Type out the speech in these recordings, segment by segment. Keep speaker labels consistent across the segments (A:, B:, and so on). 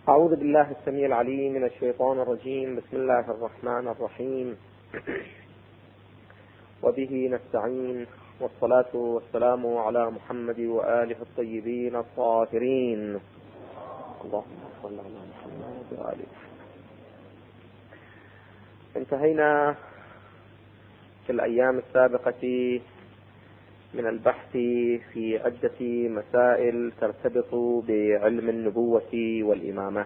A: أعوذ بالله السميع العليم من الشيطان الرجيم. بسم الله الرحمن الرحيم. وبه نستعين، والصلاة والسلام على محمد وآله الطيبين الطاهرين. اللهم صل على محمد وآله. انتهينا في الأيام السابقة من البحث في عدة مسائل ترتبط بعلم النبوة والإمامة.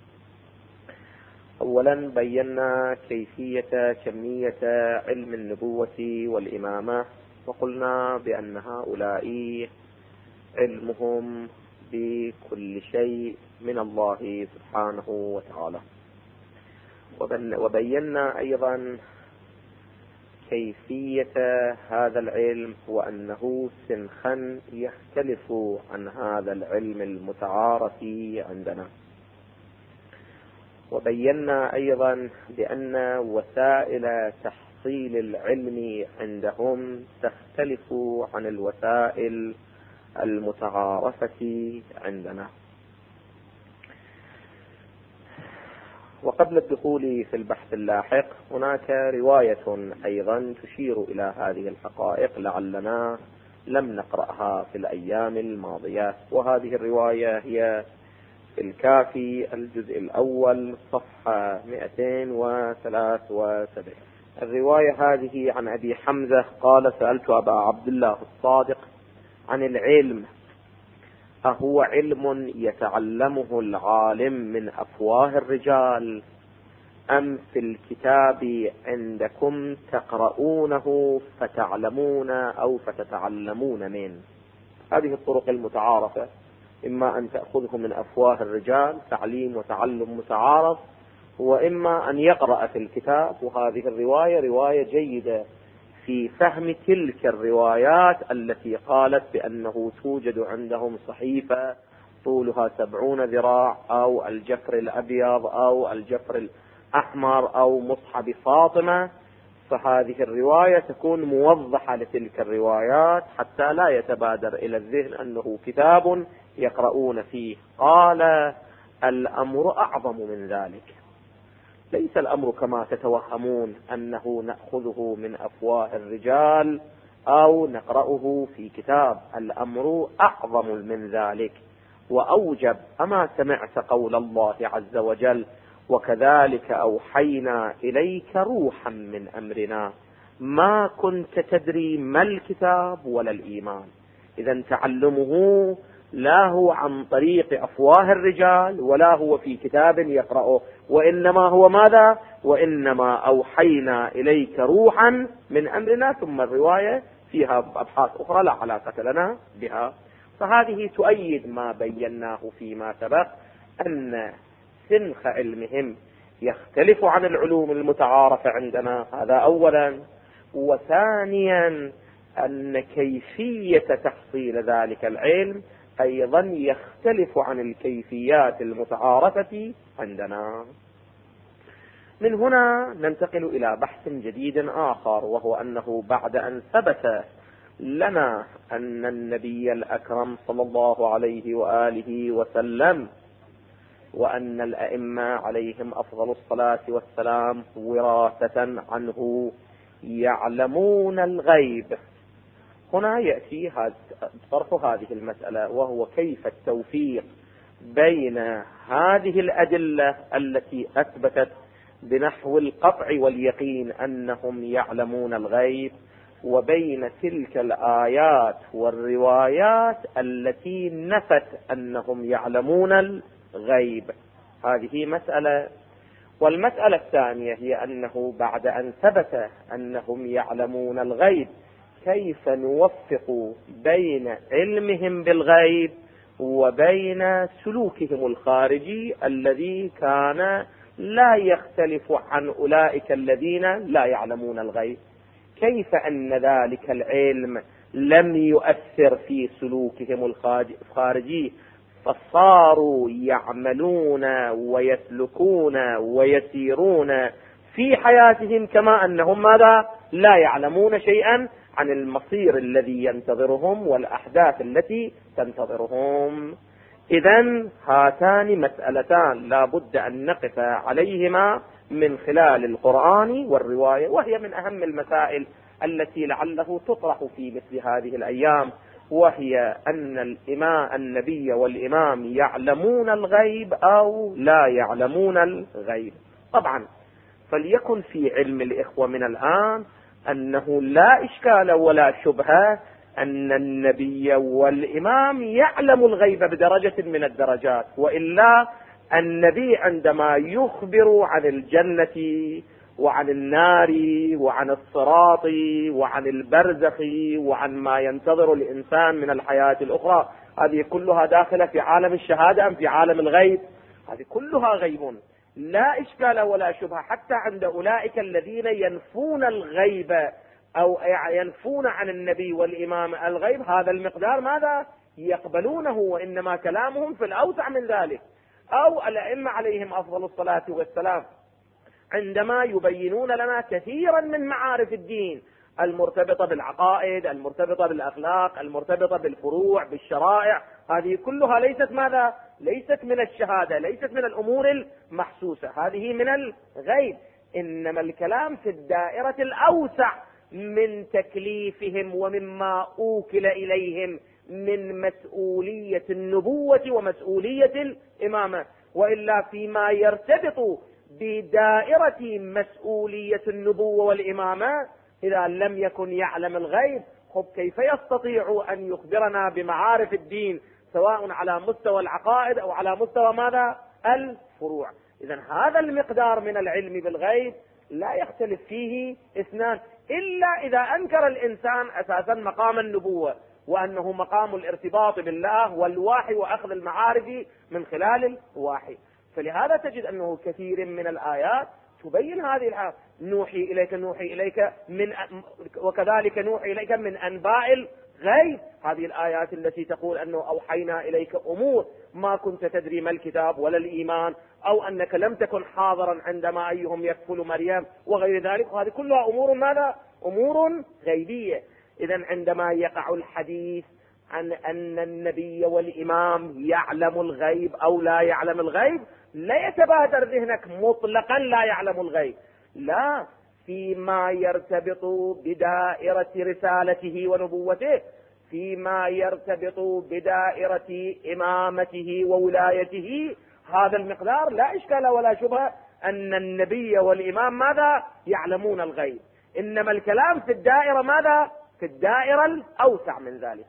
A: أولا بينا كمية علم النبوة والإمامة، وقلنا بأن هؤلاء علمهم بكل شيء من الله سبحانه وتعالى. وبينا أيضا كيفية هذا العلم، وأنه سنخا يختلف عن هذا العلم المتعارف عندنا. وبينا أيضا بأن وسائل تحصيل العلم عندهم تختلف عن الوسائل المتعارفة عندنا. وقبل الدخول في البحث اللاحق هناك رواية أيضا تشير إلى هذه الحقائق لعلنا لم نقرأها في الأيام الماضية، وهذه الرواية هي في الكافي الجزء الأول صفحة 273. الرواية هذه عن أبي حمزة قال: سألت أبا عبد الله الصادق عن العلم، أهو علم يتعلمه العالم من أفواه الرجال، أم في الكتاب عندكم تقرؤونه فتعلمون أو فتتعلمون منه؟ هذه الطرق المتعارفة، إما أن تأخذه من أفواه الرجال تعليم وتعلم متعارف، وإما أن يقرأ في الكتاب. وهذه الرواية رواية جيدة في فهم تلك الروايات التي قالت بأنه توجد عندهم صحيفة طولها 70 ذراع، أو الجفر الأبيض، أو الجفر الأحمر، أو مصحف فاطمة. فهذه الرواية تكون موضحة لتلك الروايات حتى لا يتبادر إلى الذهن أنه كتاب يقرؤون فيه. قال: الأمر أعظم من ذلك، ليس الأمر كما تتوهمون أنه نأخذه من أفواه الرجال أو نقرأه في كتاب. الأمر أعظم من ذلك وأوجب. أما سمعت قول الله عز وجل: وكذلك أوحينا إليك روحا من أمرنا ما كنت تدري ما الكتاب ولا الإيمان. إذن تعلمه لا هو عن طريق أفواه الرجال، ولا هو في كتاب يقرأه، وإنما هو ماذا؟ وإنما أوحينا إليك روحا من أمرنا. ثم الرواية فيها أبحاث أخرى لا علاقة لنا بها. فهذه تؤيد ما بيناه فيما سبق، أن سنخ علمهم يختلف عن العلوم المتعارفة عندنا، هذا أولا. وثانيا أن كيفية تحصيل ذلك العلم أيضا يختلف عن الكيفيات المتعارفة عندنا. من هنا ننتقل إلى بحث جديد آخر، وهو أنه بعد أن ثبت لنا أن النبي الأكرم صلى الله عليه وآله وسلم وأن الأئمة عليهم أفضل الصلاة والسلام وراثة عنه يعلمون الغيب، هنا يأتي طرح هذه المسألة، وهو كيف التوفيق بين هذه الأدلة التي أثبتت بنحو القطع واليقين أنهم يعلمون الغيب، وبين تلك الآيات والروايات التي نفت أنهم يعلمون الغيب. هذه مسألة. والمسألة الثانية هي أنه بعد أن ثبت أنهم يعلمون الغيب، كيف نوفق بين علمهم بالغيب وبين سلوكهم الخارجي الذي كان لا يختلف عن أولئك الذين لا يعلمون الغيب؟ كيف أن ذلك العلم لم يؤثر في سلوكهم الخارجي، فصاروا يعملون ويسلكون ويسيرون في حياتهم كما أنهم ماذا؟ لا يعلمون شيئا عن المصير الذي ينتظرهم والأحداث التي تنتظرهم. إذن هاتان مسألتان لا بد أن نقف عليهما من خلال القرآن والرواية، وهي من أهم المسائل التي لعله تطرح في مثل هذه الأيام، وهي أن النبي والإمام يعلمون الغيب أو لا يعلمون الغيب. طبعا فليكن في علم الإخوة من الآن أنه لا إشكال ولا شبهة أن النبي والإمام يعلم الغيب بدرجة من الدرجات، وإلا النبي عندما يخبر عن الجنة وعن النار وعن الصراط وعن البرزخ وعن ما ينتظر الإنسان من الحياة الأخرى، هذه كلها داخلة في عالم الشهادة أم في عالم الغيب؟ هذه كلها غيب لا إشكال ولا شبهة، حتى عند أولئك الذين ينفون الغيب أو ينفون عن النبي والإمام الغيب، هذا المقدار ماذا يقبلونه، وإنما كلامهم في الأوسع من ذلك. أو الأئمة عليهم أفضل الصلاة والسلام عندما يبينون لنا كثيرا من معارف الدين المرتبطة بالعقائد، المرتبطة بالأخلاق، المرتبطة بالفروع، بالشرائع، هذه كلها ليست ماذا؟ ليست من الشهادة، ليست من الأمور المحسوسة، هذه من الغيب. إنما الكلام في الدائرة الأوسع من تكليفهم ومما أوكل إليهم من مسؤولية النبوة ومسؤولية الإمامة. وإلا فيما يرتبط بدائرة مسؤولية النبوة والإمامة إذا لم يكن يعلم الغيب، كيف يستطيع أن يخبرنا بمعارف الدين سواء على مستوى العقائد أو على مستوى ماذا؟ الفروع. إذن هذا المقدار من العلم بالغيب لا يختلف فيه اثنان، إلا إذا أنكر الإنسان أساسا مقام النبوة، وأنه مقام الارتباط بالله والوحي وأخذ المعارف من خلال الوحي. فلهذا تجد أنه كثير من الآيات تبين هذه الحالة، نوحي إليك وكذلك نوحي إليك من أنباء الغيب، هذه الآيات التي تقول أنه أوحينا إليك أمور ما كنت تدري ما الكتاب ولا الإيمان، أو أنك لم تكن حاضرا عندما أيهم يكفل مريم وغير ذلك، وهذه كلها أمور ماذا؟ أمور غيبية. إذن عندما يقع الحديث عن أن النبي والإمام يعلم الغيب أو لا يعلم الغيب، لا يتبادر ذهنك مطلقا لا يعلم الغيب، لا، فيما يرتبط بدائرة رسالته ونبوته، فيما يرتبط بدائرة إمامته وولايته، هذا المقدار لا إشكال ولا شبهة أن النبي والإمام ماذا؟ يعلمون الغيب. إنما الكلام في الدائرة ماذا؟ في الدائرة الأوسع من ذلك.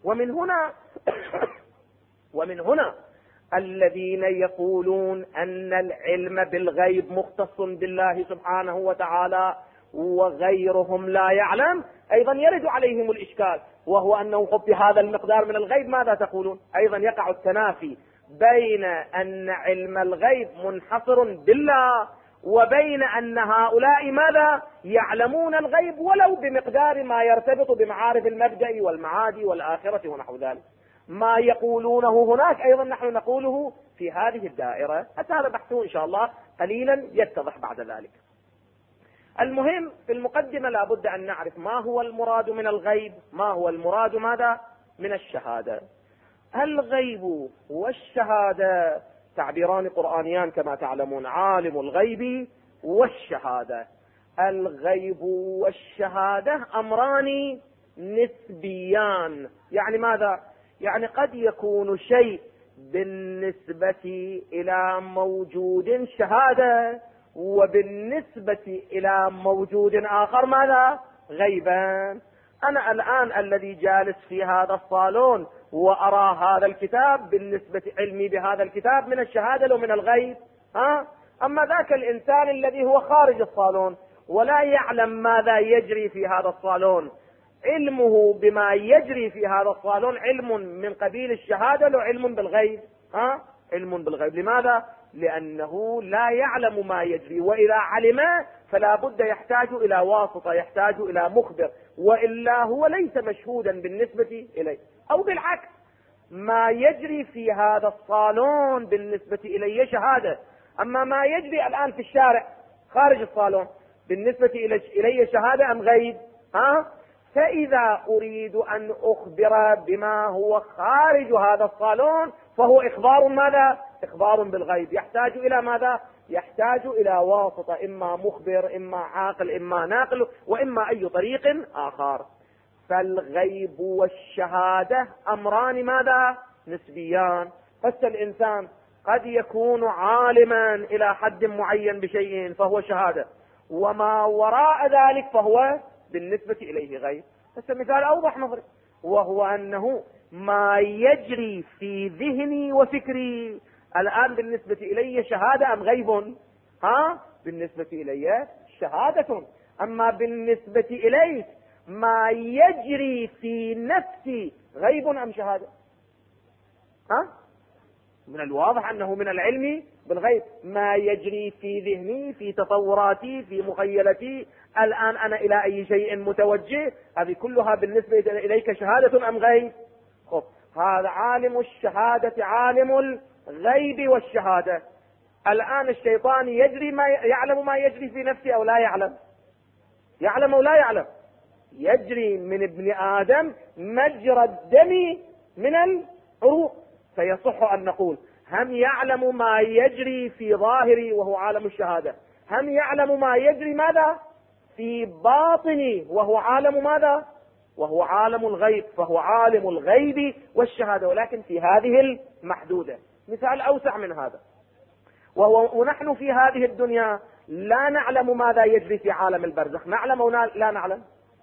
A: ومن هنا الذين يقولون أن العلم بالغيب مختص بالله سبحانه وتعالى وغيرهم لا يعلم، أيضا يرد عليهم الإشكال، وهو أنه في هذا المقدار من الغيب ماذا تقولون؟ أيضا يقع التنافي بين أن علم الغيب منحصر بالله وبين أن هؤلاء ماذا؟ يعلمون الغيب ولو بمقدار ما يرتبط بمعارف المبدأ والمعاد والآخرة ونحو ذلك. ما يقولونه هناك أيضا نحن نقوله في هذه الدائرة، حتى هذا بحثه إن شاء الله قليلا يتضح بعد ذلك. المهم في المقدمة لابد أن نعرف ما هو المراد من الغيب، ما هو المراد ماذا؟ من الشهادة. الغيب والشهادة تعبيران قرآنيان كما تعلمون، عالم الغيب والشهادة. الغيب والشهادة أمران نسبيان، يعني ماذا؟ يعني قد يكون شيء بالنسبة إلى موجود شهادة، وبالنسبة إلى موجود آخر ماذا؟ غيبا. أنا الآن الذي جالس في هذا الصالون وأرى هذا الكتاب، بالنسبة علمي بهذا الكتاب من الشهادة لو من الغيب، أما ذاك الإنسان الذي هو خارج الصالون ولا يعلم ماذا يجري في هذا الصالون، علمه بما يجري في هذا الصالون علم من قبيل الشهادة لو علم بالغيب، علم بالغيب. لماذا؟ لأنه لا يعلم ما يجري، وإذا علم فلا بد يحتاج إلى واسطة، يحتاج إلى مخبر، وإلا هو ليس مشهودا بالنسبة إليه. أو بالعكس، ما يجري في هذا الصالون بالنسبة إليه شهادة، أما ما يجري الآن في الشارع خارج الصالون بالنسبة إليه شهادة أم غيب؟ فإذا أريد أن أخبر بما هو خارج هذا الصالون فهو إخبار ماذا؟ إخبار بالغيب. يحتاج إلى ماذا؟ يحتاج إلى واسطة، إما مخبر، إما عاقل، إما ناقل، وإما أي طريق آخر. فالغيب والشهادة أمران ماذا؟ نسبيان. فالإنسان قد يكون عالما إلى حد معين بشيء فهو شهادة، وما وراء ذلك فهو بالنسبة إليه غيب. مثال أوضح نظري، وهو أنه ما يجري في ذهني وفكري الآن بالنسبة إلي شهادة أم غيب؟ بالنسبة إلي شهادة. أما بالنسبة إليك ما يجري في نفسي غيب أم شهادة؟ من الواضح أنه من العلم بالغيب. ما يجري في ذهني، في تصوراتي، في مخيلتي الآن أنا إلى أي شيء متوجه، هذه كلها بالنسبة إليك شهادة أم غيب؟ هذا عالم الشهادة عالم الغيب والشهادة. الآن الشيطان يعلم ما يجري في نفسي أو لا يعلم؟ يعلم أو لا يعلم؟ يجري من ابن آدم مجرى الدم من العروق. فيصح أن نقول هم يعلم ما يجري في ظاهري وهو عالم الشهادة، هم يعلم ما يجري ماذا في باطني وهو عالم ماذا؟ وهو عالم الغيب. فهو عالم الغيب والشهادة، ولكن في هذه المحدودة. مثال أوسع من هذا، ونحن في هذه الدنيا لا نعلم ماذا يجري في عالم البرزخ. نعلم أو لا نعلم؟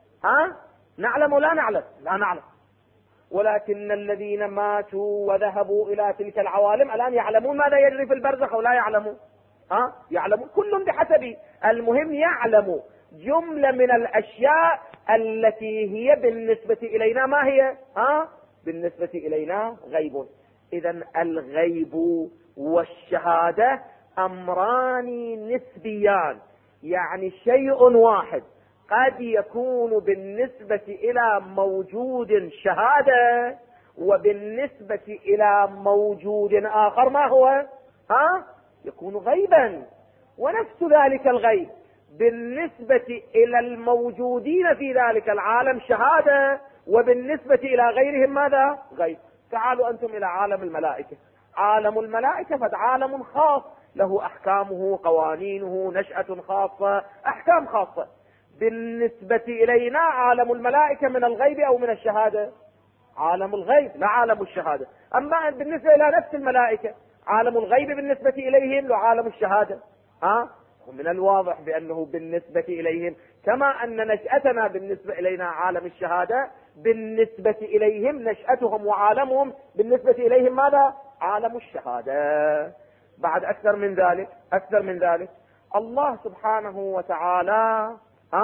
A: نعلم ولا نعلم؟ لا نعلم. ولكن الذين ماتوا وذهبوا إلى تلك العوالم الآن يعلمون ماذا يجري في البرزخ أو لا يعلمون؟ يعلمون، كل بحسب. المهم يعلم جملة من الأشياء التي هي بالنسبة إلينا ما هي؟ بالنسبة إلينا غيب. إذن الغيب والشهادة أمران نسبيان، يعني شيء واحد قد يكون بالنسبة إلى موجود شهادة، وبالنسبة إلى موجود آخر ما هو؟ يكون غيبا. ونفس ذلك الغيب بالنسبة إلى الموجودين في ذلك العالم شهادة، وبالنسبة إلى غيرهم ماذا؟ غيب. تعالوا أنتم إلى عالم الملائكة. عالم الملائكة فهو عالم خاص له أحكامه، قوانينه، نشأة خاصة، أحكام خاصة. بالنسبة إلينا عالم الملائكة من الغيب أو من الشهادة؟ عالم الغيب لا عالم الشهادة. أما بالنسبة إلى نفس الملائكة عالم الغيب بالنسبة إليهم لعالم الشهادة. ومن الواضح بأنه بالنسبة إليهم كما أن نشأتنا بالنسبة إلينا عالم الشهادة، بالنسبة إليهم نشأتهم وعالمهم بالنسبة إليهم ماذا؟ عالم الشهادة. بعد أكثر من ذلك الله سبحانه وتعالى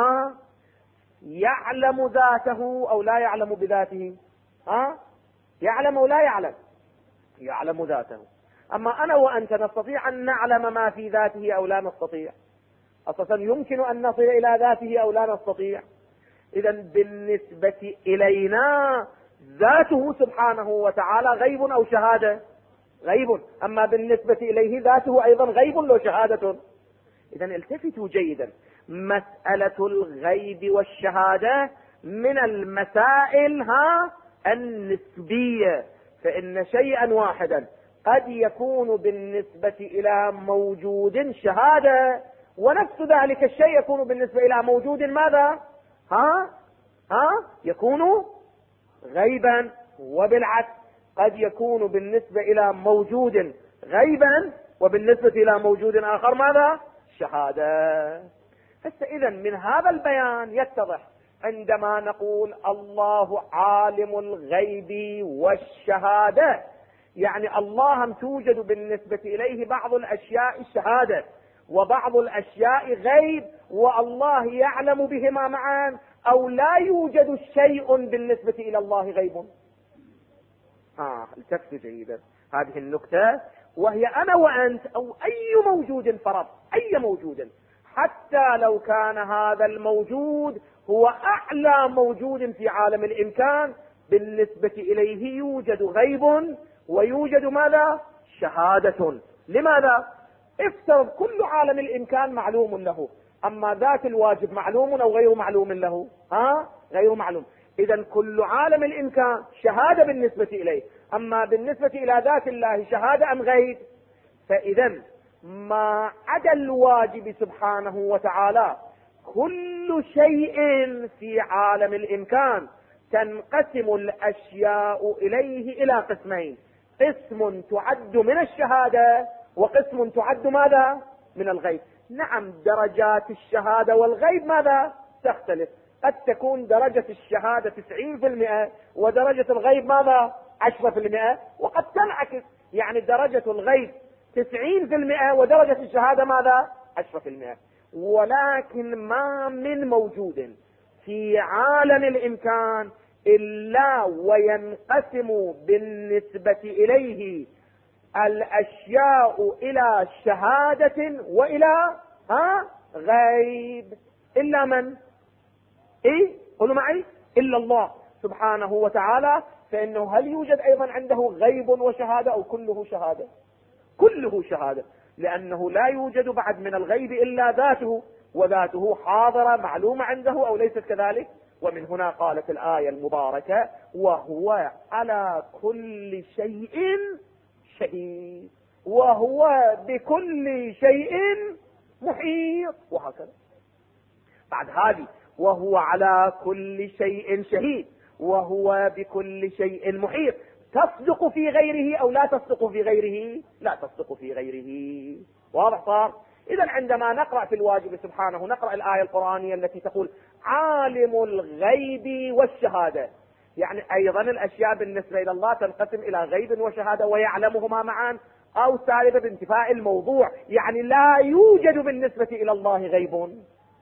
A: يعلم ذاته أو لا يعلم بذاته؟ يعلم أو لا يعلم؟ يعلم ذاته. أما أنا وأنت نستطيع أن نعلم ما في ذاته أو لا نستطيع؟ أساسا يمكن أن نصل إلى ذاته أو لا نستطيع؟ إذن بالنسبة إلينا ذاته سبحانه وتعالى غيب أو شهادة؟ غيب. أما بالنسبة إليه ذاته أيضا غيب لو شهادة. إذن التفتوا جيدا، مسألة الغيب والشهادة من المسائل النسبية. فإن شيئا واحدا قد يكون بالنسبة إلى موجود شهادة، ونفس ذلك الشيء يكون بالنسبة إلى موجود ماذا؟ يكون غيبا. وبالعكس قد يكون بالنسبة إلى موجود غيبا، وبالنسبة إلى موجود آخر ماذا؟ شهادة. إذا من هذا البيان يتضح عندما نقول الله عالم الغيب والشهادة، يعني الله توجد بالنسبة إليه بعض الأشياء شهادة وبعض الأشياء غيب، والله يعلم بهما معا، أو لا يوجد شيء بالنسبة إلى الله غيب. التفت جيدا هذه النكتة، وهي أنا وأنت أو أي موجود فرض، أي موجود، حتى لو كان هذا الموجود هو أعلى موجود في عالم الإمكان، بالنسبة إليه يوجد غيب ويوجد ماذا؟ شهادة. لماذا؟ افترض كل عالم الإمكان معلوم له، أما ذات الواجب معلوم أو غير معلوم له؟ غير معلوم. إذا كل عالم الإمكان شهادة بالنسبة إليه، أما بالنسبة إلى ذات الله شهادة أم غيب؟ فإذا ما عدا الواجب سبحانه وتعالى كل شيء في عالم الإمكان تنقسم الأشياء إليه إلى قسمين: قسم تعد من الشهادة وقسم تعد ماذا؟ من الغيب. نعم، درجات الشهادة والغيب ماذا؟ تختلف. قد تكون درجة الشهادة 90% ودرجة الغيب ماذا؟ 10%، وقد تنعكس، يعني درجة الغيب 90% ودرجة الشهادة ماذا؟ 10%. ولكن ما من موجود في عالم الإمكان إلا وينقسم بالنسبة إليه الأشياء إلى شهادة وإلى غيب، إلا من؟ قولوا معي: إلا الله سبحانه وتعالى. فإنه هل يوجد أيضا عنده غيب وشهادة أو كله شهادة؟ كله شهادة، لأنه لا يوجد بعد من الغيب إلا ذاته، وذاته حاضرة معلومة عنده أو ليست كذلك. ومن هنا قالت الآية المباركة: وهو على كل شيء شهيد وهو بكل شيء محيط. وهكذا بعد هذه: وهو على كل شيء شهيد وهو بكل شيء محيط، تصدق في غيره أو لا تصدق في غيره؟ لا تصدق في غيره. واضح صار؟ إذا عندما نقرأ في الواجب سبحانه نقرأ الآية القرآنية التي تقول: عالم الغيب والشهادة، يعني أيضا الأشياء بالنسبة إلى الله تنقسم إلى غيب وشهادة ويعلمهما معا، أو سالبة بانتفاء الموضوع، يعني لا يوجد بالنسبة إلى الله غيب.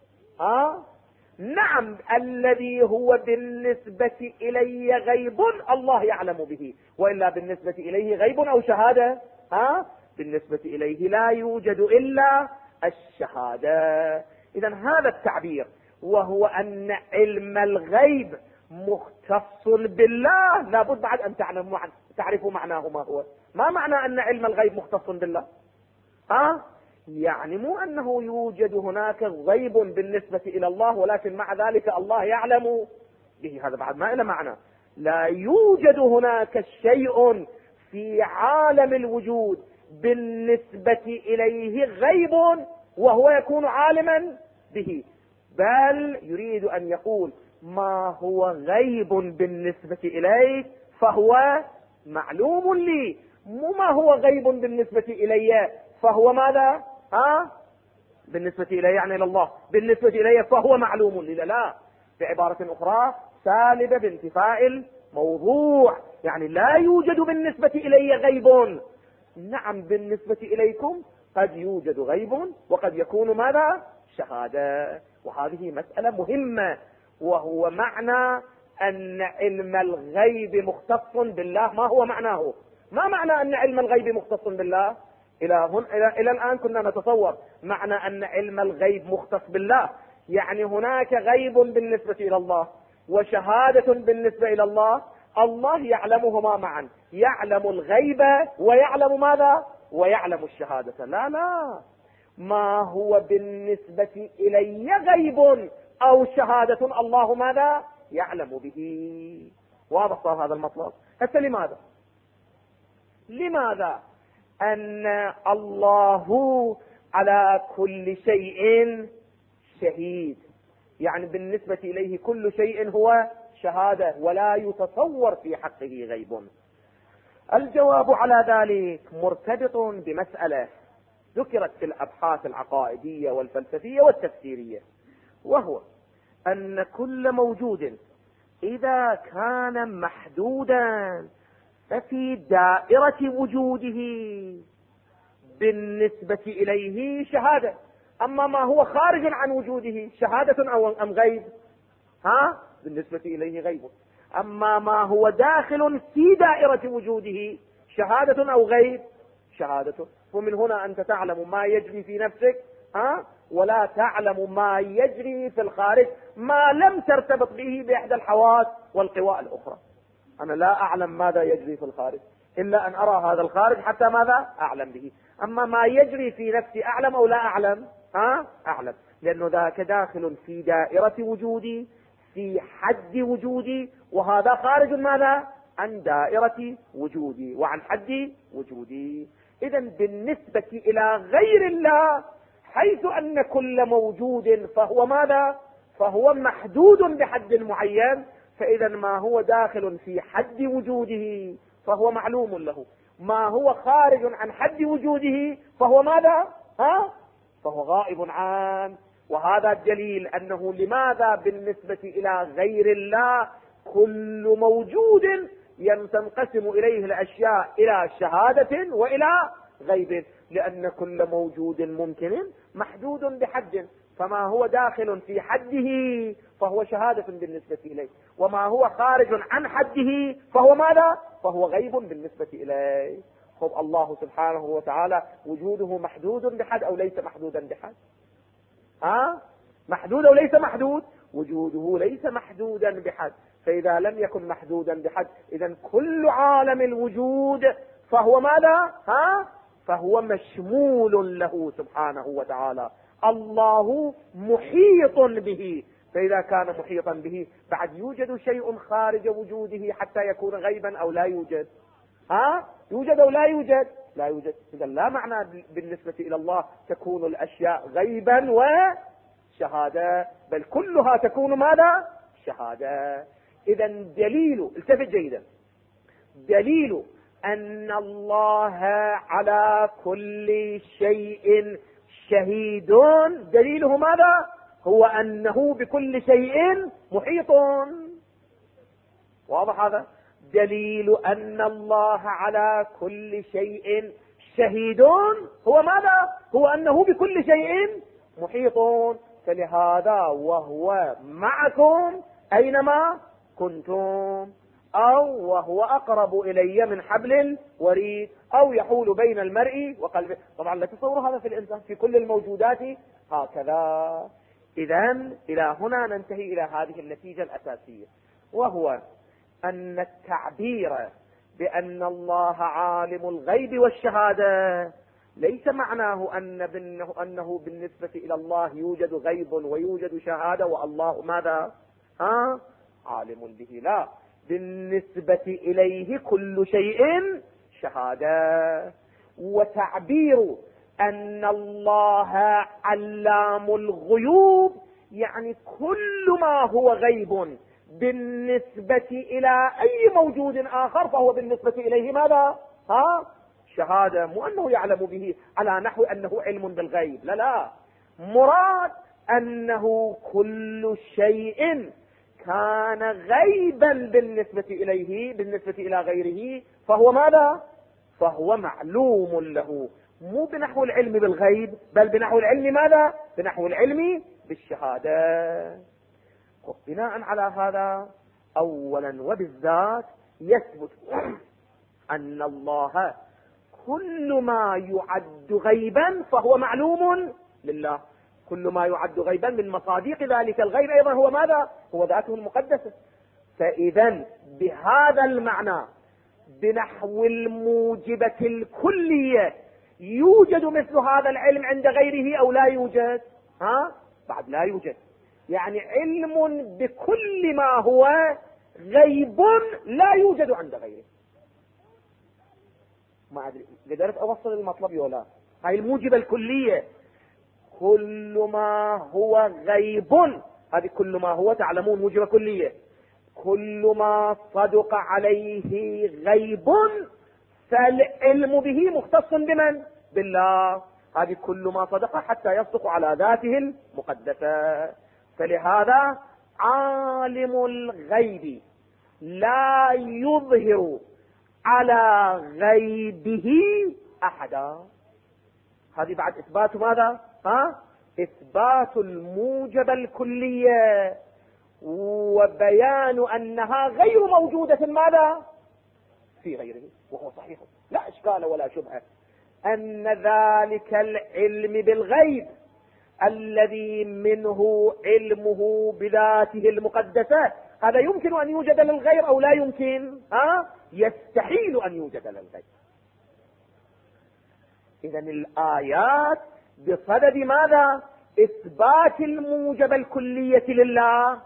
A: نعم، الذي هو بالنسبة إلي غيب الله يعلم به، وإلا بالنسبة إليه غيب أو شهادة؟ بالنسبة إليه لا يوجد إلا الشهادة. إذا هذا التعبير، وهو أن علم الغيب مختص بالله، لابد بعد أن تعرفوا معناه ما هو. ما معنى أن علم الغيب مختص بالله؟ يعني مو أنه يوجد هناك غيب بالنسبة إلى الله ولكن مع ذلك الله يعلم به، هذا بعد ما إلى معنى. لا يوجد هناك شيء في عالم الوجود بالنسبة إليه غيب وهو يكون عالما به، بل يريد أن يقول: ما هو غيب بالنسبة إليك فهو معلوم لي، مو ما هو غيب بالنسبة إلي فهو ماذا؟ بالنسبة إلي يعني إلى الله، بالنسبة إلي فهو معلوم لي. لا، بعبارة أخرى سالبة بانتفاء الموضوع، يعني لا يوجد بالنسبة إلي غيب. نعم، بالنسبة إليكم قد يوجد غيب وقد يكون ماذا؟ شهادة. وهذه مسألة مهمة، وهو معنى أن علم الغيب مختص بالله. ما هو معناه؟ ما معنى أن علم الغيب مختص بالله؟ إلى الآن كنا نتصور معنى أن علم الغيب مختص بالله، يعني هناك غيب بالنسبة إلى الله وشهادة بالنسبة إلى الله، الله يعلمهما معا، يعلم الغيب ويعلم ماذا؟ ويعلم الشهادة. لا، ما هو بالنسبة إلي غيب أو شهادة الله ماذا؟ يعلم به. واضح صار هذا المطلب؟ هسه لماذا أن الله على كل شيء شهيد، يعني بالنسبة إليه كل شيء هو شهادة ولا يتصور في حقه غيب؟ الجواب على ذلك مرتبط بمسألة ذكرت في الأبحاث العقائدية والفلسفية والتفسيرية، وهو أن كل موجود إذا كان محدودا ففي دائرة وجوده بالنسبة إليه شهادة، أما ما هو خارج عن وجوده شهادة أو أم غيب؟ بالنسبة إليه غيب. أما ما هو داخل في دائرة وجوده شهادة أو غيب؟ شهادة. ومن هنا أنت تعلم ما يجري في نفسك ولا تعلم ما يجري في الخارج ما لم ترتبط به بإحدى الحواس والقوى الأخرى. أنا لا أعلم ماذا يجري في الخارج إلا أن أرى هذا الخارج حتى ماذا؟ أعلم به. أما ما يجري في نفسي أعلم أو لا أعلم؟ أعلم، لأنه ذاك داخل في دائرة وجودي، في حد وجودي، وهذا خارج ماذا؟ عن دائرة وجودي وعن حد وجودي. إذا بالنسبة إلى غير الله، حيث أن كل موجود فهو ماذا؟ فهو محدود بحد معين، فإذا ما هو داخل في حد وجوده فهو معلوم له، ما هو خارج عن حد وجوده فهو ماذا؟ فهو غائب عنه. وهذا الدليل أنه لماذا بالنسبة إلى غير الله كل موجود تنقسم إليه الأشياء إلى شهادة وإلى غيب، لأن كل موجود ممكن محدود بحد، فما هو داخل في حده فهو شهادة بالنسبة إليه، وما هو خارج عن حده فهو ماذا؟ فهو غيب بالنسبة إليه. خب الله سبحانه وتعالى وجوده محدود بحد أو ليس محدودا بحد؟ محدود أو ليس محدود؟ وجوده ليس محدودا بحد، فإذا لم يكن محدودا بحد إذن كل عالم الوجود فهو ماذا؟ فهو مشمول له سبحانه وتعالى. الله محيط به، فإذا كان محيطا به بعد يوجد شيء خارج وجوده حتى يكون غيبا أو لا يوجد؟ يوجد أو لا يوجد؟ لا يوجد. إذا لا معنى بالنسبة إلى الله تكون الأشياء غيبا وشهادة، بل كلها تكون ماذا؟ شهادة. إذا دليل، التفت جيدا، دليل أن الله على كل شيء شهيد، دليله ماذا؟ هو أنه بكل شيء محيط. واضح هذا؟ دليل أن الله على كل شيء شهيد هو ماذا؟ هو أنه بكل شيء محيط. فلهذا وهو معكم أينما كنتم، أو وهو أقرب إلي من حبل الوريد، أو يحول بين المرء وقلبه. طبعا لا تصور هذا في الإنسان، في كل الموجودات هكذا. إذن إلى هنا ننتهي إلى هذه النتيجة الأساسية، وهو أن التعبير بأن الله عالم الغيب والشهادة ليس معناه أنه بالنسبة إلى الله يوجد غيب ويوجد شهادة والله ماذا؟ عالم به. لا، بالنسبة إليه كل شيء شهادة. وتعبير أن الله علام الغيوب يعني كل ما هو غيب بالنسبة إلى أي موجود آخر فهو بالنسبة إليه ماذا؟ شهادة. مو أنه يعلم به على نحو أنه علم بالغيب، لا لا، مراد أنه كل شيء كان غيبا بالنسبة إليه، بالنسبة إلى غيره فهو ماذا؟ فهو معلوم له، مو بنحو العلم بالغيب، بل بنحو العلم ماذا؟ بنحو العلم بالشهادة. بناء على هذا أولا وبالذات يثبت أن الله كل ما يعد غيبا فهو معلوم لله. كل ما يعد غيبا من مصاديق ذلك الغيب أيضا هو ماذا؟ هو ذاته المقدسة. فإذا بهذا المعنى بنحو الموجبة الكلية يوجد مثل هذا العلم عند غيره أو لا يوجد؟ بعد لا يوجد. يعني علم بكل ما هو غيب لا يوجد عند غيره. ما أدري قدرت أوصل المطلب ولا؟ هاي الموجبة الكلية، كل ما هو غيب، هذه كل ما هو تعلمون موجبة كلية، كل ما صدق عليه غيب فالعلم به مختص بمن؟ بالله. هذه كل ما صدق حتى يصدق على ذاته المقدسة. فلهذا عالم الغيب لا يظهر على غيبه أحدا. هذه بعد إثبات ماذا؟ إثبات الموجب الكلية وبيان أنها غير موجودة ماذا؟ في غيره، وهو صحيح لا إشكال ولا شبهة أن ذلك العلم بالغيب الذي منه علمه بذاته المقدسة هذا يمكن أن يوجد للغير أو لا يمكن؟ يستحيل أن يوجد للغير. إذن الآيات بصدد ماذا؟ إثبات الموجب الكلية لله،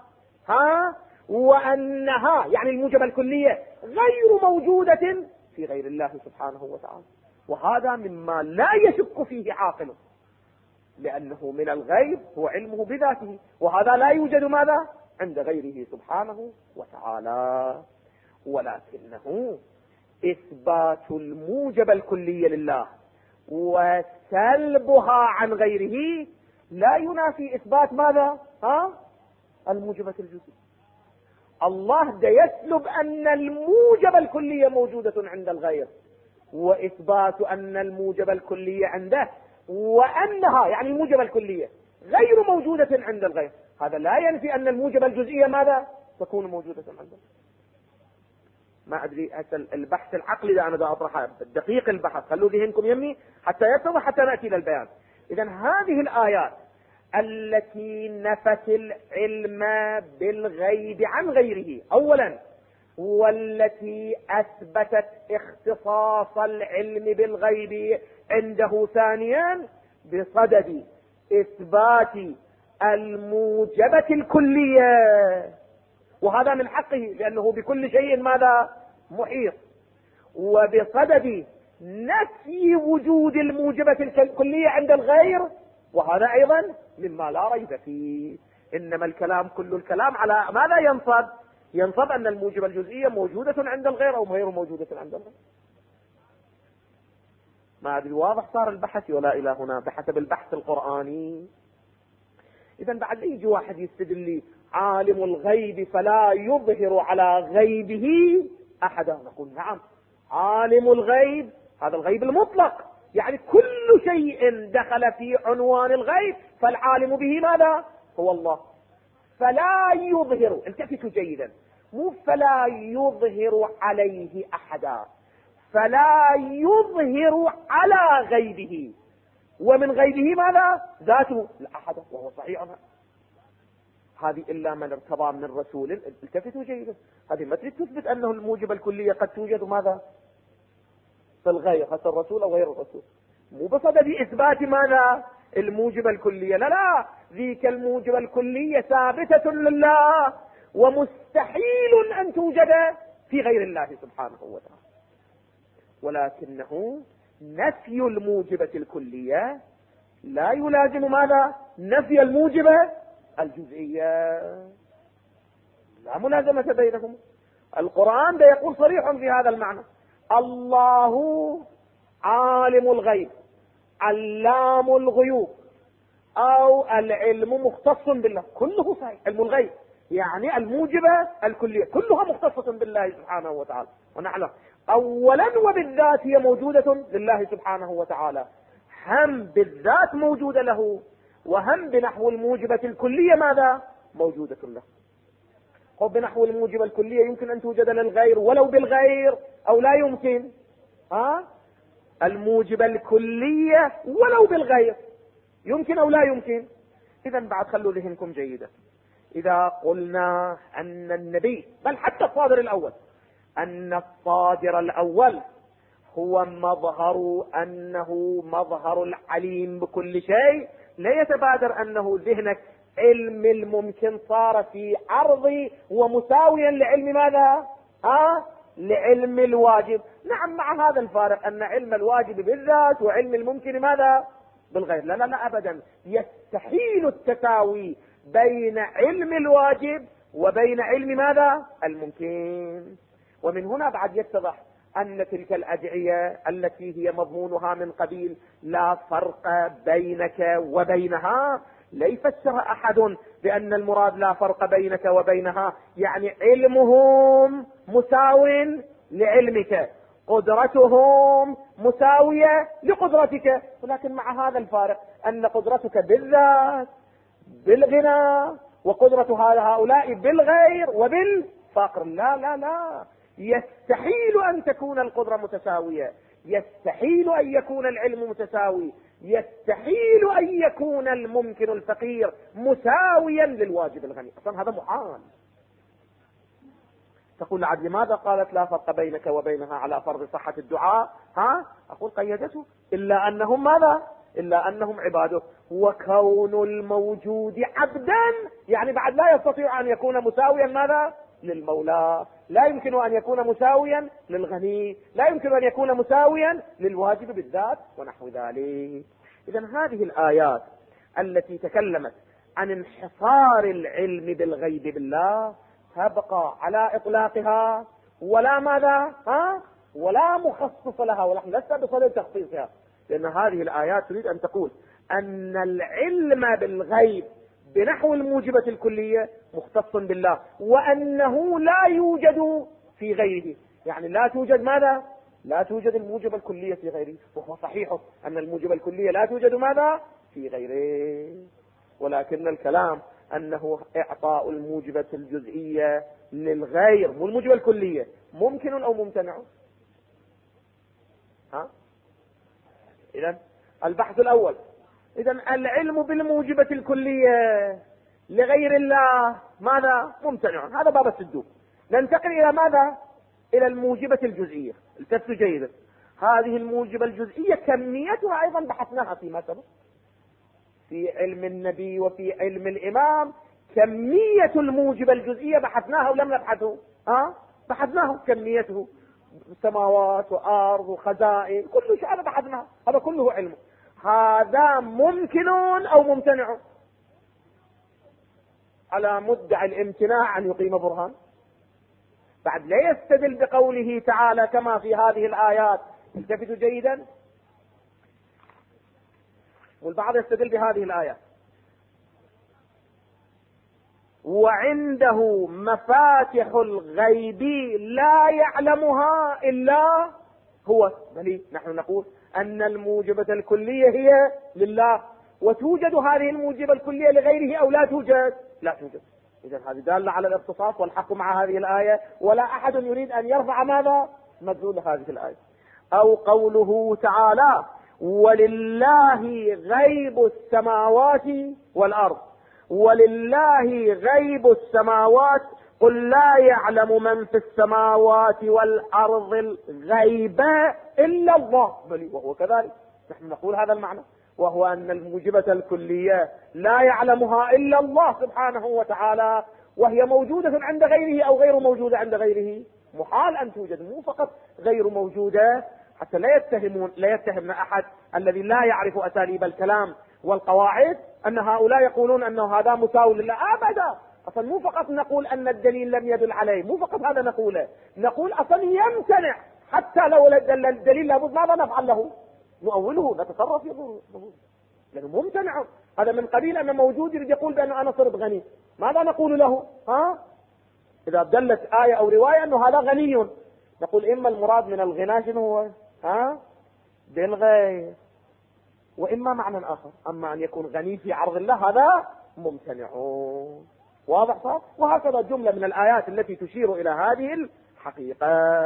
A: وأنها يعني الموجب الكلية غير موجودة في غير الله سبحانه وتعالى. وهذا مما لا يشك فيه عاقل، لأنه من الغيب هو علمه بذاته، وهذا لا يوجد ماذا؟ عند غيره سبحانه وتعالى. ولكنه إثبات الموجب الكلية لله وسلبها عن غيره لا ينافي إثبات ماذا؟ الموجبة الجزئية. الله دا يسلب أن الموجب الكلية موجودة عند الغير، وإثبات أن الموجب الكلية عنده وأنها يعني الموجب الكلية غير موجودة عند الغير، هذا لا ينفي أن الموجب الجزئية ماذا؟ تكون موجودة عنده. ما أدري البحث العقلي ده أنا دا أطرحه دقيق البحث، خلوا ذهنكم يمي حتى يتضح حتى نأتي للبيان. إذن هذه الآيات التي نفت العلم بالغيب عن غيره أولا، والتي أثبتت اختصاص العلم بالغيب عنده ثانيا، بصدد إثبات الموجبة الكلية، وهذا من حقه لأنه بكل شيء ماذا؟ محيط، وبصدد نفي وجود الموجبة الكلية عند الغير، وهذا أيضا مما لا ريب فيه. إنما الكلام كل الكلام على ماذا ينصب؟ ينصب أن الموجبة الجزئية موجودة عند الغير أو غير موجودة عند الغير. ما أدري واضح صار البحث ولا إلى هنا بحسب البحث القرآني. إذن بعد يجي واحد يستدل لي عالم الغيب فلا يظهر على غيبه أحدا، نقول نعم، عالم الغيب هذا الغيب المطلق، يعني كل شيء دخل في عنوان الغيب فالعالم به ماذا؟ هو الله. فلا يظهر، التفتوا جيدا، مو فلا يظهر عليه أحدا، فلا يظهر على غيبه، ومن غيبه ماذا؟ ذاته الأحد، وهو صحيح. هذه إلا من ارتضى من رسول. التفتوا جيدا، هذه ما تريد تثبت أنه الموجب الكلية قد توجد ماذا؟ في الغير، حتى الرسول أو غير الرسول، مو بصدد إثبات ماذا؟ الموجب الكلية، لا، ذيك الموجب الكلية ثابتة لله ومستحيل أن توجد في غير الله سبحانه وتعالى. ولكنه نفي الموجبة الكلية لا يلازم ماذا؟ نفي الموجبة الجزئية، لا ملازمة بينهم. القرآن ده يقول صريح في هذا المعنى: الله عالم الغيب علام الغيوب، أو العلم مختص بالله، كله صحيح. علم الغيب يعني الموجبة الكلية كلها مختصة بالله سبحانه وتعالى، ونعلم أولا وبالذات هي موجودة لله سبحانه وتعالى، هم بالذات موجودة له، وهم بنحو الموجبة الكلية ماذا؟ موجودة له. بنحو الموجبة الكلية يمكن أن توجد للغير ولو بالغير أو لا يمكن، الموجبة الكلية ولو بالغير يمكن أو لا يمكن. إذا بعد خلوا ذهنكم جيدا، إذا قلنا أن النبي بل حتى الصادر الأول، أن الصادر الأول هو مظهر، أنه مظهر العليم بكل شيء، لا يتبادر أنه ذهنك علم الممكن صار في عرضي ومساويا لعلم ماذا؟ لعلم الواجب. نعم، مع هذا الفارق أن علم الواجب بالذات وعلم الممكن ماذا؟ بالغير. لا لا لا أبدا، يستحيل التساوي بين علم الواجب وبين علم ماذا؟ الممكن. ومن هنا بعد يتضح أن تلك الأدعية التي هي مضمونها من قبيل لا فرق بينك وبينها، لا يفسر أحد بأن المراد لا فرق بينك وبينها يعني علمهم مساو لعلمك، قدرتهم مساوية لقدرتك، ولكن مع هذا الفارق أن قدرتك بالذات بالغنى وقدرة هؤلاء بالغير وبالفقر. لا لا لا، يستحيل أن تكون القدرة متساوية، يستحيل أن يكون العلم متساوي، يستحيل أن يكون الممكن الفقير مساويا للواجب الغني، أصلا هذا محال. تقول عاد لماذا قالت لا فرق بينك وبينها على فرض صحة الدعاء؟ أقول قيدته إلا أنهم ماذا؟ إلا أنهم عباده. وكون الموجود عبدا يعني بعد لا يستطيع أن يكون مساويا ماذا؟ للمولى. لا يمكن أن يكون مساويا للغني، لا يمكن أن يكون مساويا للواجب بالذات ونحو ذلك. إذا هذه الآيات التي تكلمت عن انحصار العلم بالغيب بالله تبقى على إطلاقها ولا ماذا؟ ولا مخصص لها، ونحن لسنا بصدد تخصيصها، لأن هذه الآيات تريد أن تقول أن العلم بالغيب بنحو الموجبة الكلية مختص بالله، وأنه لا يوجد في غيره. يعني لا توجد ماذا؟ لا توجد الموجبة الكلية في غيره، وهو صحيح أن الموجبة الكلية لا توجد ماذا؟ في غيره، ولكن الكلام أنه إعطاء الموجبة الجزئية للغير مو الموجبة الكلية ممكن أو ممتنع؟ إذن البحث الأول، إذن العلم بالموجبة الكلية لغير الله ماذا؟ ممتنع. هذا باب الصدوق. ننتقل إلى ماذا؟ إلى الموجبة الجزئية. التفتوا جيدا، هذه الموجبة الجزئية كميتها أيضا بحثناها فيما سبق في علم النبي وفي علم الإمام. كمية الموجبة الجزئية بحثناها ولم نبحثه؟ بحثناه كميته، سماوات وأرض وخزائن، كل شيء هذا بحثناه، هذا كله علم. هذا ممكن أو ممتنع؟ على مدعي الامتناع أن يقيم برهان. بعد لا يستدل بقوله تعالى كما في هذه الآيات. التفتوا جيدا، والبعض يستدل بهذه الآيات: وعنده مفاتح الغيب لا يعلمها إلا هو. بل نحن نقول أن الموجبة الكلية هي لله، وتوجد هذه الموجبة الكلية لغيره أو لا توجد؟ لا توجد. إذا هذه دالة على الاختصاص والحق مع هذه الآية، ولا أحد يريد أن يرفع ماذا؟ مدلول هذه الآية. أو قوله تعالى: ولله غيب السماوات والأرض. ولله غيب السماوات قل لا يعلم من في السماوات والأرض الغيب إلا الله. بل وهو كذلك، نحن نقول هذا المعنى، وهو أن الموجبة الكلية لا يعلمها إلا الله سبحانه وتعالى، وهي موجودة عند غيره أو غير موجودة عند غيره. محال أن توجد، مو فقط غير موجودة، حتى لا يتهمنا أحد الذي لا يعرف أساليب الكلام والقواعد أن هؤلاء يقولون أنه هذا مساو لله. أبدا، أصلا مو فقط نقول أن الدليل لم يدل عليه، مو فقط هذا نقوله، نقول أصلا يمتنع. حتى لو دل الدليل لابد ماذا نفعل له؟ نؤوله، نتصرف لأنه ممتنع. هذا من قبيل أن موجود يقول بأنه أنا صرت غني، ماذا نقول له؟ إذا دلت آية أو رواية أنه هذا غني، نقول إما المراد من الغنى شنو هو؟ بالغير، وإما معنى آخر. أما أن يكون غني في عرض الله هذا ممتنع. واضح صار؟ وهكذا جملة من الآيات التي تشير إلى هذه الحقيقة.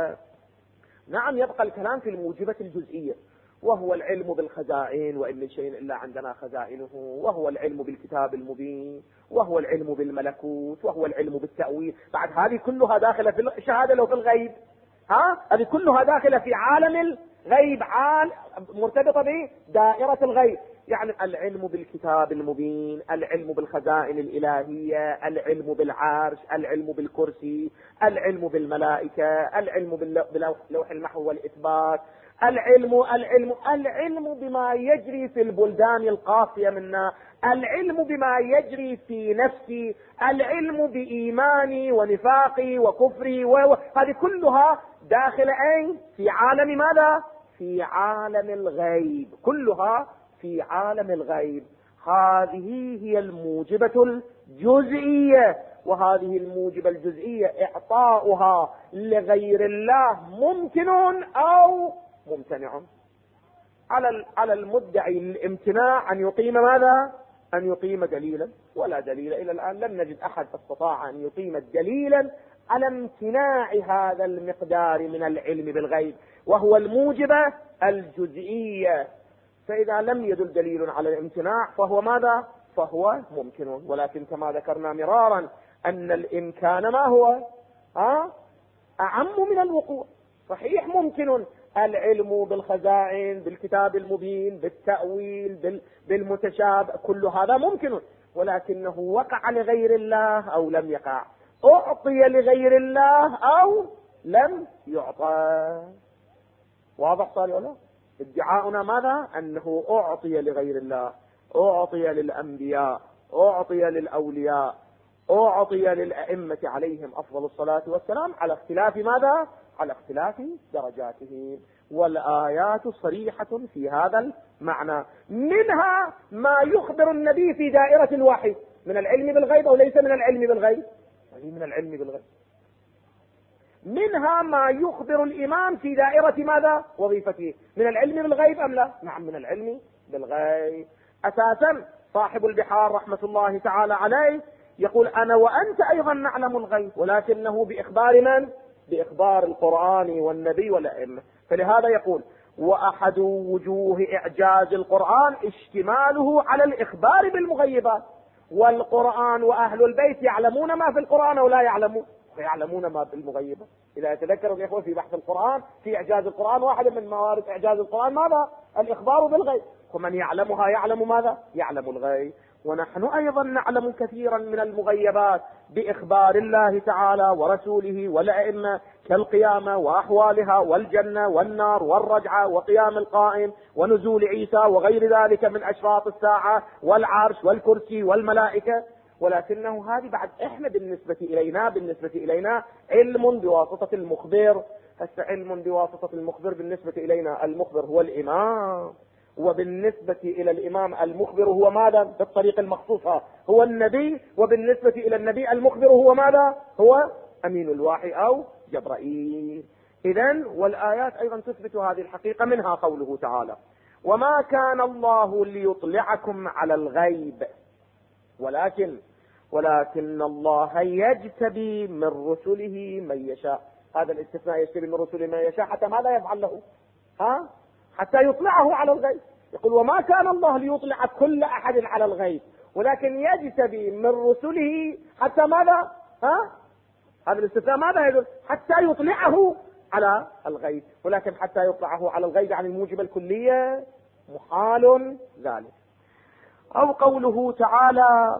A: نعم، يبقى الكلام في الموجبة الجزئية، وهو العلم بالخزائن، وإن من شيء إلا عندنا خزائنه، وهو العلم بالكتاب المبين، وهو العلم بالملكوت، وهو العلم بالتأويل. بعد هذه كلها داخلة في الشهادة لو في الغيب. هذه كلها داخلة في عالم الغيب، مرتبطة بدائرة الغيب. يعني العلم بالكتاب المبين، العلم بالخزائن الإلهية، العلم بالعرش، العلم بالكرسي، العلم بالملائكة، العلم باللوح المحو والإثبات، العلم بما يجري في البلدان القاسية منا، العلم بما يجري في نفسي، العلم بإيماني ونفاقي وكفري، هذه كلها داخل أي في عالم ماذا؟ في عالم الغيب، كلها في عالم الغيب. هذه هي الموجبة الجزئية، وهذه الموجبة الجزئية إعطاؤها لغير الله ممكن أو ممتنع. على المدعي الامتناع أن يقيم ماذا؟ أن يقيم دليلا، ولا دليل إلى الآن لم نجد أحد استطاع أن يقيم دليلا على امتناع هذا المقدار من العلم بالغيب، وهو الموجبة الجزئية. فإذا لم يدل دليل على الامتناع فهو ماذا؟ فهو ممكن. ولكن كما ذكرنا مرارا أن الإمكان ما هو؟ أعم من الوقوع. صحيح ممكن العلم بالخزائن، بالكتاب المبين، بالتأويل، بالمتشابه، كل هذا ممكن، ولكنه وقع لغير الله أو لم يقع، أعطي لغير الله أو لم يعطى. واضح صار ولا؟ ادعاؤنا ماذا؟ أنه أعطي لغير الله، أعطي للأنبياء، أعطي للأولياء، أعطي للأئمة عليهم أفضل الصلاة والسلام، على اختلاف ماذا؟ على اختلاف درجاتهم. والآيات صريحة في هذا المعنى. منها ما يخبر النبي في دائرة الوحي من العلم بالغيب أو ليس من العلم بالغيب؟ من العلم بالغيب. منها ما يخبر الإمام في دائرة ماذا؟ وظيفته، من العلم بالغيب أم لا؟ نعم من العلم بالغيب. أساسا صاحب البحار رحمة الله تعالى عليه يقول أنا وأنت أيضا نعلم الغيب، ولكنه بإخبار من؟ بإخبار القرآن والنبي والأئمة. فلهذا يقول وأحد وجوه إعجاز القرآن اشتماله على الإخبار بالمغيبات، والقرآن وأهل البيت يعلمون ما في القرآن ولا يعلمون، ويعلمون ما بالمغيبة. إذا يتذكروا الإخوة في بحث القرآن في إعجاز القرآن، واحدة من موارد إعجاز القرآن ماذا؟ الإخبار بالغيب، ومن يعلمها يعلم ماذا؟ يعلم الغيب. ونحن أيضا نعلم كثيرا من المغيبات بإخبار الله تعالى ورسوله والأئمة، كالقيامة وأحوالها والجنة والنار والرجعة وقيام القائم ونزول عيسى وغير ذلك من أشراط الساعة والعرش والكرسي والملائكة. ولكنه هذه بعد احنا بالنسبة إلينا علم بواسطة المخبر. علم بواسطة المخبر بالنسبة إلينا المخبر هو الإمام، وبالنسبة إلى الإمام المخبر هو ماذا؟ بالطريق المخصوصة هو النبي، وبالنسبة إلى النبي المخبر هو ماذا؟ هو أمين الوحي أو جبرائيل. إذن والآيات أيضا تثبت هذه الحقيقة، منها قوله تعالى وما كان الله ليطلعكم على الغيب ولكن الله يجتبي من رسله من يشاء. هذا الاستثناء يجتبي من رسله من يشاء حتى ماذا يفعل له؟ حتى يطلعه على الغيب. يقول وما كان الله ليطلع كل أحد على الغيب، ولكن يجتبي من رسله حتى ماذا؟ هذا الاستثناء ماذا يدل؟ حتى يطلعه على الغيب، ولكن حتى يطلعه على الغيب عن الموجب الكلية محال ذلك. أو قوله تعالى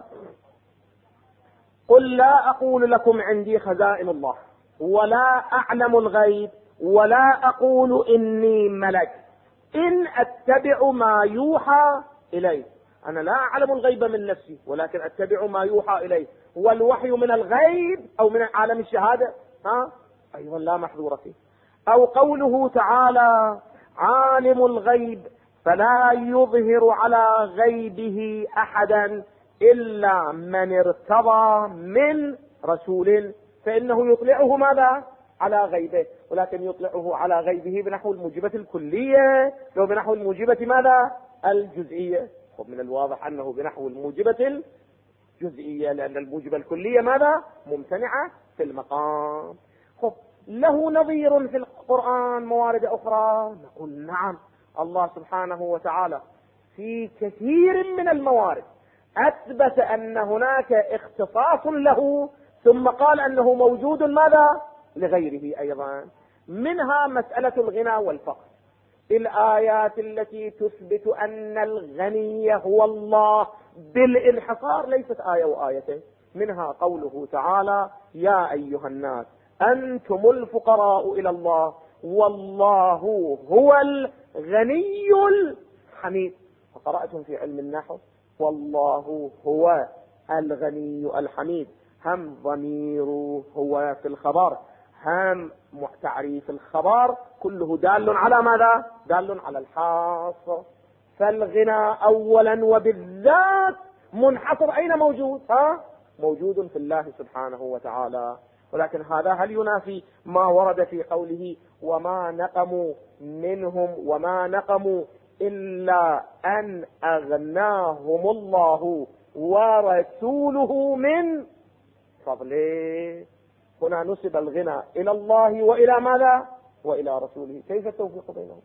A: قل لا أقول لكم عندي خزائن الله ولا أعلم الغيب ولا أقول إني ملك إن أتبع ما يوحى إلي. أنا لا أعلم الغيب من نفسي، ولكن أتبع ما يوحى إلي. والوحي من الغيب أو من عالم الشهادة أيضا لا محظور فيه. أو قوله تعالى عالم الغيب فلا يظهر على غيبه أحدا إلا من ارتضى من رسول فإنه يطلعه ماذا؟ على غيبه، ولكن يطلعه على غيبه بنحو الموجبة الكلية لو بنحو الموجبة ماذا؟ الجزئية. ومن الواضح أنه بنحو الموجبة الجزئية، لأن الموجبة الكلية ماذا؟ ممتنعة في المقام. له نظير في القرآن موارد أخرى؟ نقول نعم. الله سبحانه وتعالى في كثير من الموارد أثبت أن هناك اختصاص له، ثم قال أنه موجود ماذا؟ لغيره أيضا. منها مسألة الغنى والفقر، الآيات التي تثبت أن الغني هو الله بالانحصار ليست آية وآيتين. منها قوله تعالى يا أيها الناس أنتم الفقراء إلى الله والله هو الغني الحميد. وقرأتم في علم النحو والله هو الغني الحميد، هم ضميره هو في الخبر، هم تعريف الخبر، كله دال على ماذا؟ دال على الحاصر. فالغنى أولا وبالذات منحصر أين موجود؟ موجود في الله سبحانه وتعالى. ولكن هذا هل ينافي ما ورد في قوله وما نقموا منهم وما نقموا إلا أن أغناهم الله ورسوله من فضله؟ هنا نسب الغنى إلى الله وإلى ماذا؟ وإلى رسوله. كيف التوفيق بينهم؟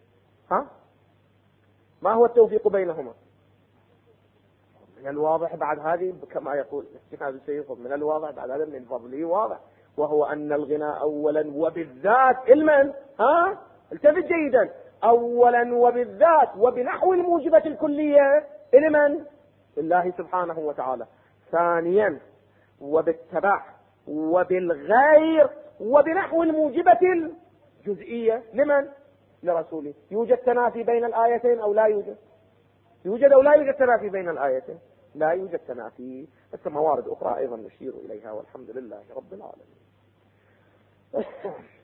A: ما هو التوفيق بينهما؟ من الواضح بعد هذه كما يقول هذا الشيخ، من الواضح بعد هذا من فضله واضح، وهو أن الغنى أولا وبالذات المن
B: التفت جيدا، أولا وبالذات وبنحو الموجبة الكلية لمن؟ لله سبحانه وتعالى. ثانيا وبالتبع وبالغير وبنحو الموجبة الجزئية لمن؟ لرسوله. يوجد تنافي بين الآيتين أو لا يوجد؟ يوجد أو لا يوجد تنافي بين الآيتين؟ لا يوجد تنافي، بس موارد أخرى أيضا نشير إليها، والحمد لله رب العالمين.